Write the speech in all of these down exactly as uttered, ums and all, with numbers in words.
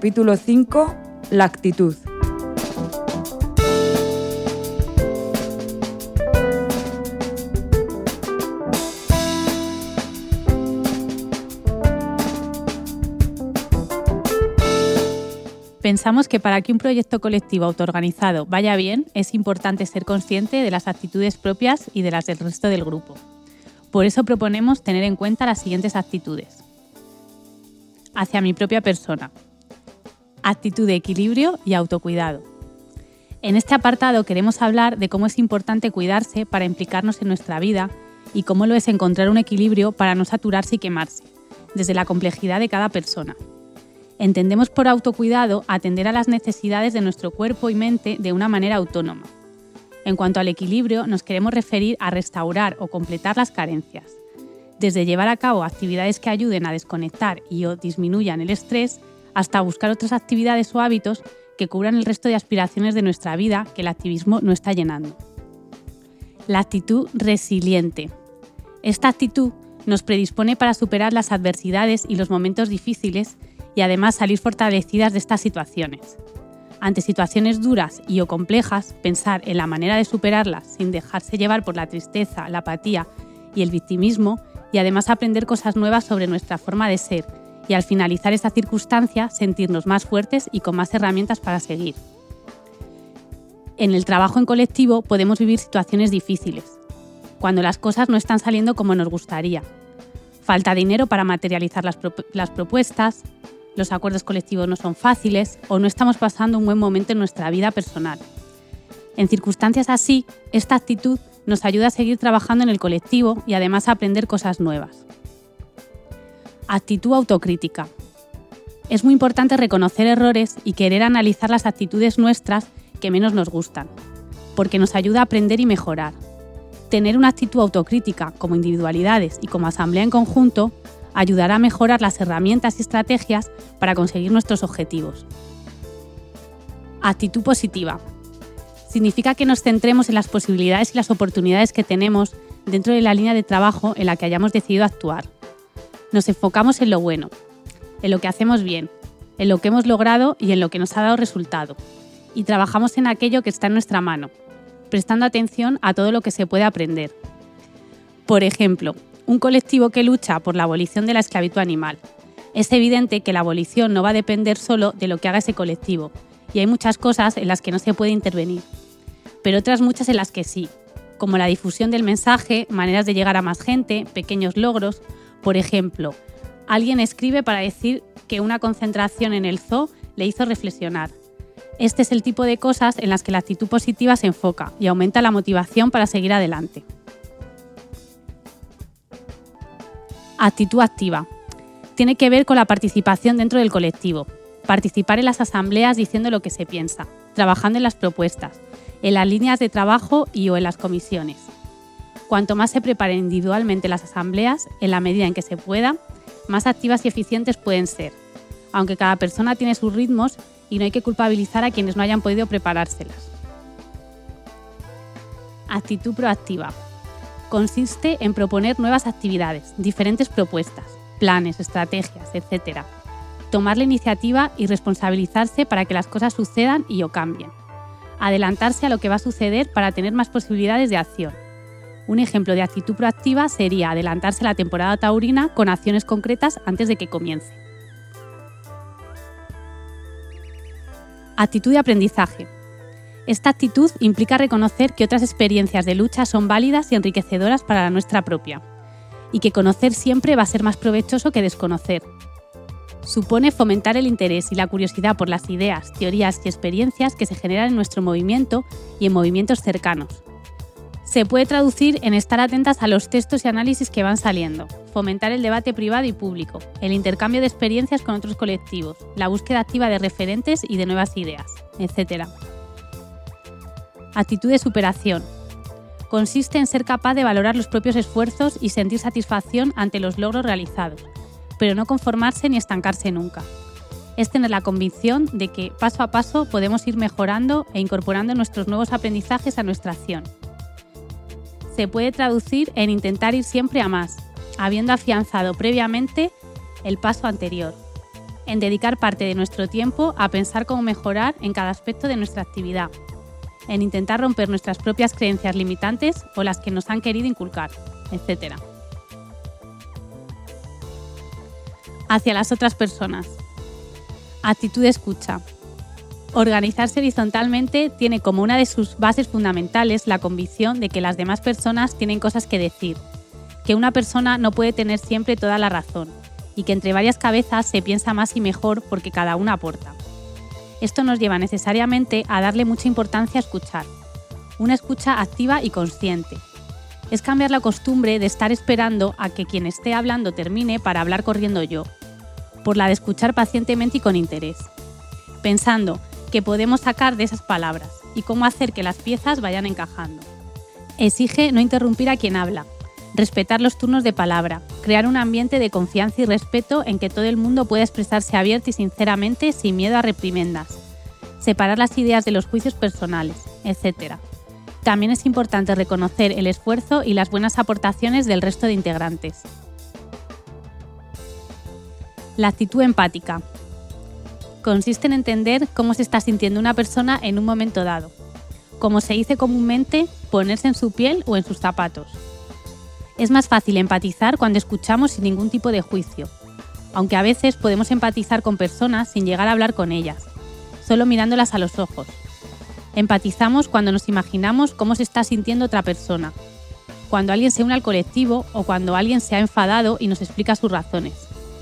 Capítulo cinco. La actitud. Pensamos que para que un proyecto colectivo autoorganizado vaya bien, es importante ser consciente de las actitudes propias y de las del resto del grupo. Por eso proponemos tener en cuenta las siguientes actitudes. Hacia mi propia persona. Actitud de equilibrio y autocuidado. En este apartado queremos hablar de cómo es importante cuidarse para implicarnos en nuestra vida y cómo lo es encontrar un equilibrio para no saturarse y quemarse, desde la complejidad de cada persona. Entendemos por autocuidado atender a las necesidades de nuestro cuerpo y mente de una manera autónoma. En cuanto al equilibrio, nos queremos referir a restaurar o completar las carencias, desde llevar a cabo actividades que ayuden a desconectar y o disminuyan el estrés, hasta buscar otras actividades o hábitos que cubran el resto de aspiraciones de nuestra vida que el activismo no está llenando. La actitud resiliente. Esta actitud nos predispone para superar las adversidades y los momentos difíciles y además salir fortalecidas de estas situaciones. Ante situaciones duras y o complejas, pensar en la manera de superarlas sin dejarse llevar por la tristeza, la apatía y el victimismo, y además aprender cosas nuevas sobre nuestra forma de ser, y al finalizar esta circunstancia sentirnos más fuertes y con más herramientas para seguir. En el trabajo en colectivo podemos vivir situaciones difíciles, cuando las cosas no están saliendo como nos gustaría. Falta dinero para materializar las, pro- las propuestas, los acuerdos colectivos no son fáciles o no estamos pasando un buen momento en nuestra vida personal. En circunstancias así, esta actitud nos ayuda a seguir trabajando en el colectivo y además a aprender cosas nuevas. Actitud autocrítica. Es muy importante reconocer errores y querer analizar las actitudes nuestras que menos nos gustan, porque nos ayuda a aprender y mejorar. Tener una actitud autocrítica como individualidades y como asamblea en conjunto ayudará a mejorar las herramientas y estrategias para conseguir nuestros objetivos. Actitud positiva. Significa que nos centremos en las posibilidades y las oportunidades que tenemos dentro de la línea de trabajo en la que hayamos decidido actuar. Nos enfocamos en lo bueno, en lo que hacemos bien, en lo que hemos logrado y en lo que nos ha dado resultado, y trabajamos en aquello que está en nuestra mano, prestando atención a todo lo que se puede aprender. Por ejemplo, un colectivo que lucha por la abolición de la esclavitud animal. Es evidente que la abolición no va a depender solo de lo que haga ese colectivo, y hay muchas cosas en las que no se puede intervenir, pero otras muchas en las que sí, como la difusión del mensaje, maneras de llegar a más gente, pequeños logros. Por ejemplo, alguien escribe para decir que una concentración en el zoo le hizo reflexionar. Este es el tipo de cosas en las que la actitud positiva se enfoca y aumenta la motivación para seguir adelante. Actitud activa. Tiene que ver con la participación dentro del colectivo. Participar en las asambleas diciendo lo que se piensa, trabajando en las propuestas, en las líneas de trabajo y o en las comisiones. Cuanto más se preparen individualmente las asambleas, en la medida en que se pueda, más activas y eficientes pueden ser, aunque cada persona tiene sus ritmos y no hay que culpabilizar a quienes no hayan podido preparárselas. Actitud proactiva. Consiste en proponer nuevas actividades, diferentes propuestas, planes, estrategias, etcétera. Tomar la iniciativa y responsabilizarse para que las cosas sucedan y o cambien. Adelantarse a lo que va a suceder para tener más posibilidades de acción. Un ejemplo de actitud proactiva sería adelantarse a la temporada taurina con acciones concretas antes de que comience. Actitud de aprendizaje. Esta actitud implica reconocer que otras experiencias de lucha son válidas y enriquecedoras para la nuestra propia, y que conocer siempre va a ser más provechoso que desconocer. Supone fomentar el interés y la curiosidad por las ideas, teorías y experiencias que se generan en nuestro movimiento y en movimientos cercanos. Se puede traducir en estar atentas a los textos y análisis que van saliendo, fomentar el debate privado y público, el intercambio de experiencias con otros colectivos, la búsqueda activa de referentes y de nuevas ideas, etcétera. Actitud de superación. Consiste en ser capaz de valorar los propios esfuerzos y sentir satisfacción ante los logros realizados, pero no conformarse ni estancarse nunca. Es tener la convicción de que paso a paso podemos ir mejorando e incorporando nuestros nuevos aprendizajes a nuestra acción. Se puede traducir en intentar ir siempre a más, habiendo afianzado previamente el paso anterior. en dedicar parte de nuestro tiempo a pensar cómo mejorar en cada aspecto de nuestra actividad, en intentar romper nuestras propias creencias limitantes o las que nos han querido inculcar, etcétera. Hacia las otras personas. Actitud de escucha. Organizarse horizontalmente tiene como una de sus bases fundamentales la convicción de que las demás personas tienen cosas que decir, que una persona no puede tener siempre toda la razón y que entre varias cabezas se piensa más y mejor porque cada una aporta. Esto nos lleva necesariamente a darle mucha importancia a escuchar, una escucha activa y consciente. Es cambiar la costumbre de estar esperando a que quien esté hablando termine para hablar corriendo yo, por la de escuchar pacientemente y con interés, pensando qué podemos sacar de esas palabras y cómo hacer que las piezas vayan encajando. Exige no interrumpir a quien habla, respetar los turnos de palabra, crear un ambiente de confianza y respeto en que todo el mundo pueda expresarse abierta y sinceramente sin miedo a reprimendas, separar las ideas de los juicios personales, etcétera. También es importante reconocer el esfuerzo y las buenas aportaciones del resto de integrantes. La actitud empática. Consiste en entender cómo se está sintiendo una persona en un momento dado. Como se dice comúnmente, ponerse en su piel o en sus zapatos. Es más fácil empatizar cuando escuchamos sin ningún tipo de juicio, aunque a veces podemos empatizar con personas sin llegar a hablar con ellas, solo mirándolas a los ojos. Empatizamos cuando nos imaginamos cómo se está sintiendo otra persona, cuando alguien se une al colectivo o cuando alguien se ha enfadado y nos explica sus razones.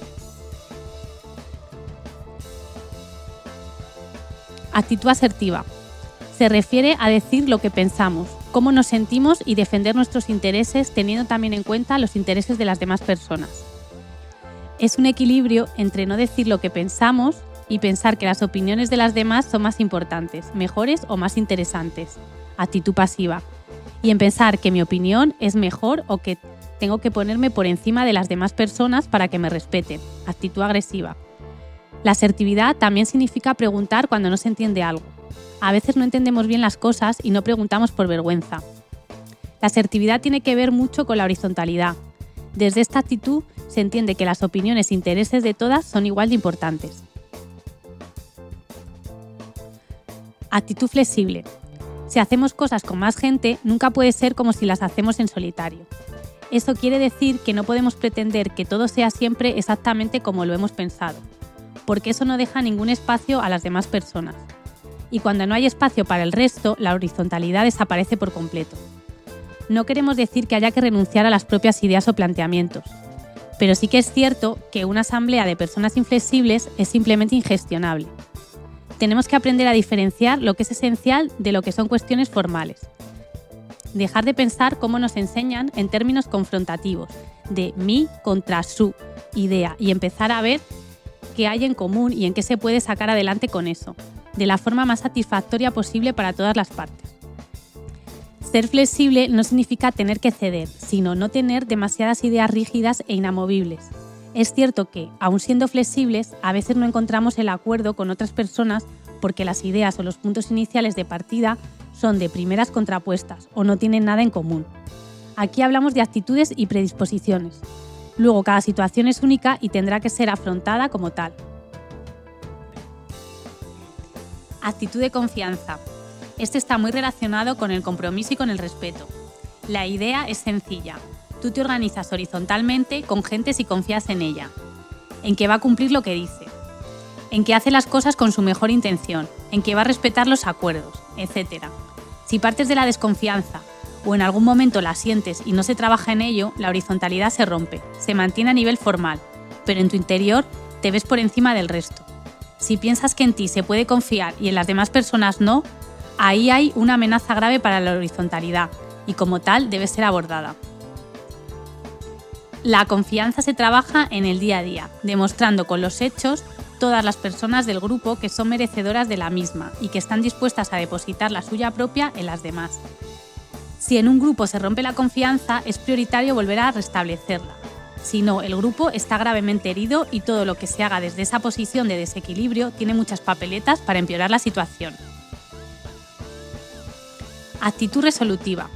Actitud asertiva. Se refiere a decir lo que pensamos, cómo nos sentimos y defender nuestros intereses teniendo también en cuenta los intereses de las demás personas. Es un equilibrio entre no decir lo que pensamos y pensar que las opiniones de las demás son más importantes, mejores o más interesantes. Actitud pasiva. Y en pensar que mi opinión es mejor o que tengo que ponerme por encima de las demás personas para que me respeten. Actitud agresiva. La asertividad también significa preguntar cuando no se entiende algo. A veces no entendemos bien las cosas y no preguntamos por vergüenza. La asertividad tiene que ver mucho con la horizontalidad. Desde esta actitud se entiende que las opiniones e intereses de todas son igual de importantes. Actitud flexible. Si hacemos cosas con más gente, nunca puede ser como si las hacemos en solitario. Eso quiere decir que no podemos pretender que todo sea siempre exactamente como lo hemos pensado, porque eso no deja ningún espacio a las demás personas. Y cuando no hay espacio para el resto, la horizontalidad desaparece por completo. No queremos decir que haya que renunciar a las propias ideas o planteamientos, pero sí que es cierto que una asamblea de personas inflexibles es simplemente ingestionable. Tenemos que aprender a diferenciar lo que es esencial de lo que son cuestiones formales. Dejar de pensar cómo nos enseñan en términos confrontativos, de mí contra su idea, y empezar a ver qué hay en común y en qué se puede sacar adelante con eso, de la forma más satisfactoria posible para todas las partes. Ser flexible no significa tener que ceder, sino no tener demasiadas ideas rígidas e inamovibles. Es cierto que, aun siendo flexibles, a veces no encontramos el acuerdo con otras personas porque las ideas o los puntos iniciales de partida son de primeras contrapuestas o no tienen nada en común. Aquí hablamos de actitudes y predisposiciones. Luego, cada situación es única y tendrá que ser afrontada como tal. Actitud de confianza. Este está muy relacionado con el compromiso y con el respeto. La idea es sencilla. Tú te organizas horizontalmente con gente si confías en ella, en que va a cumplir lo que dice, en que hace las cosas con su mejor intención, en que va a respetar los acuerdos, etcétera. Si partes de la desconfianza o en algún momento la sientes y no se trabaja en ello, la horizontalidad se rompe, se mantiene a nivel formal, pero en tu interior te ves por encima del resto. Si piensas que en ti se puede confiar y en las demás personas no, ahí hay una amenaza grave para la horizontalidad y como tal debe ser abordada. La confianza se trabaja en el día a día, demostrando con los hechos todas las personas del grupo que son merecedoras de la misma y que están dispuestas a depositar la suya propia en las demás. Si en un grupo se rompe la confianza, es prioritario volver a restablecerla. Si no, el grupo está gravemente herido y todo lo que se haga desde esa posición de desequilibrio tiene muchas papeletas para empeorar la situación. Actitud resolutiva.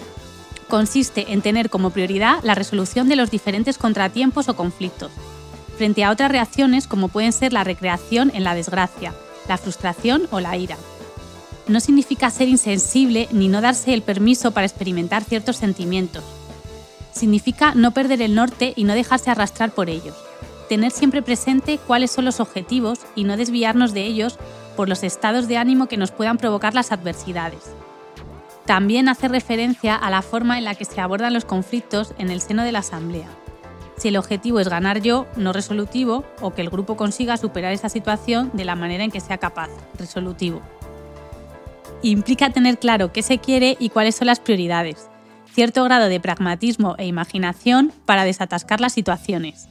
Consiste en tener como prioridad la resolución de los diferentes contratiempos o conflictos. frente a otras reacciones como pueden ser la recreación en la desgracia, la frustración o la ira. No significa ser insensible ni no darse el permiso para experimentar ciertos sentimientos. Significa no perder el norte y no dejarse arrastrar por ellos. Tener siempre presente cuáles son los objetivos y no desviarnos de ellos por los estados de ánimo que nos puedan provocar las adversidades. También hace referencia a la forma en la que se abordan los conflictos en el seno de la asamblea. Si el objetivo es ganar yo, no resolutivo, o que el grupo consiga superar esa situación de la manera en que sea capaz, resolutivo. Implica tener claro qué se quiere y cuáles son las prioridades, cierto grado de pragmatismo e imaginación para desatascar las situaciones.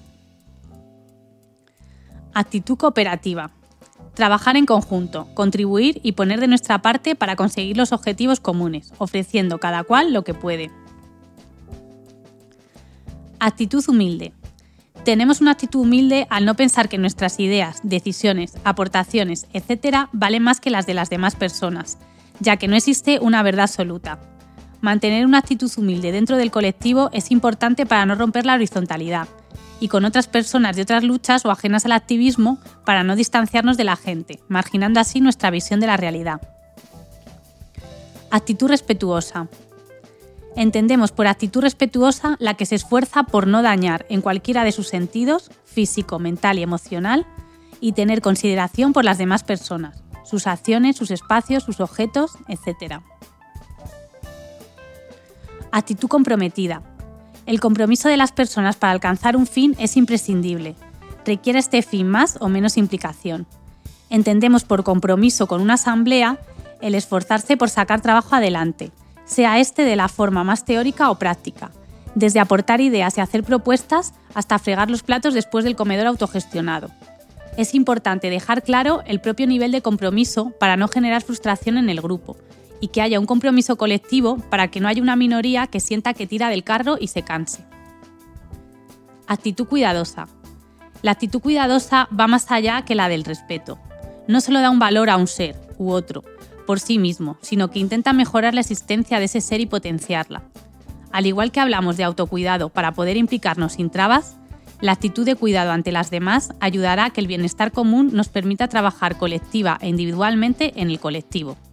Actitud cooperativa. Trabajar en conjunto, contribuir y poner de nuestra parte para conseguir los objetivos comunes, ofreciendo cada cual lo que puede. Actitud humilde. Tenemos una actitud humilde al no pensar que nuestras ideas, decisiones, aportaciones, etcétera valen más que las de las demás personas, ya que no existe una verdad absoluta. Mantener una actitud humilde dentro del colectivo es importante para no romper la horizontalidad, y con otras personas de otras luchas o ajenas al activismo para no distanciarnos de la gente, marginando así nuestra visión de la realidad. Actitud respetuosa. Entendemos por actitud respetuosa la que se esfuerza por no dañar en cualquiera de sus sentidos, físico, mental y emocional, y tener consideración por las demás personas, sus acciones, sus espacios, sus objetos, etcétera. Actitud comprometida. El compromiso de las personas para alcanzar un fin es imprescindible. Requiere este fin más o menos implicación. Entendemos por compromiso con una asamblea el esforzarse por sacar trabajo adelante, sea este de la forma más teórica o práctica, desde aportar ideas y hacer propuestas hasta fregar los platos después del comedor autogestionado. Es importante dejar claro el propio nivel de compromiso para no generar frustración en el grupo, y que haya un compromiso colectivo para que no haya una minoría que sienta que tira del carro y se canse. Actitud cuidadosa. La actitud cuidadosa va más allá que la del respeto. No solo da un valor a un ser u otro por sí mismo, sino que intenta mejorar la existencia de ese ser y potenciarla. Al igual que hablamos de autocuidado para poder implicarnos sin trabas, la actitud de cuidado ante las demás ayudará a que el bienestar común nos permita trabajar colectiva e individualmente en el colectivo.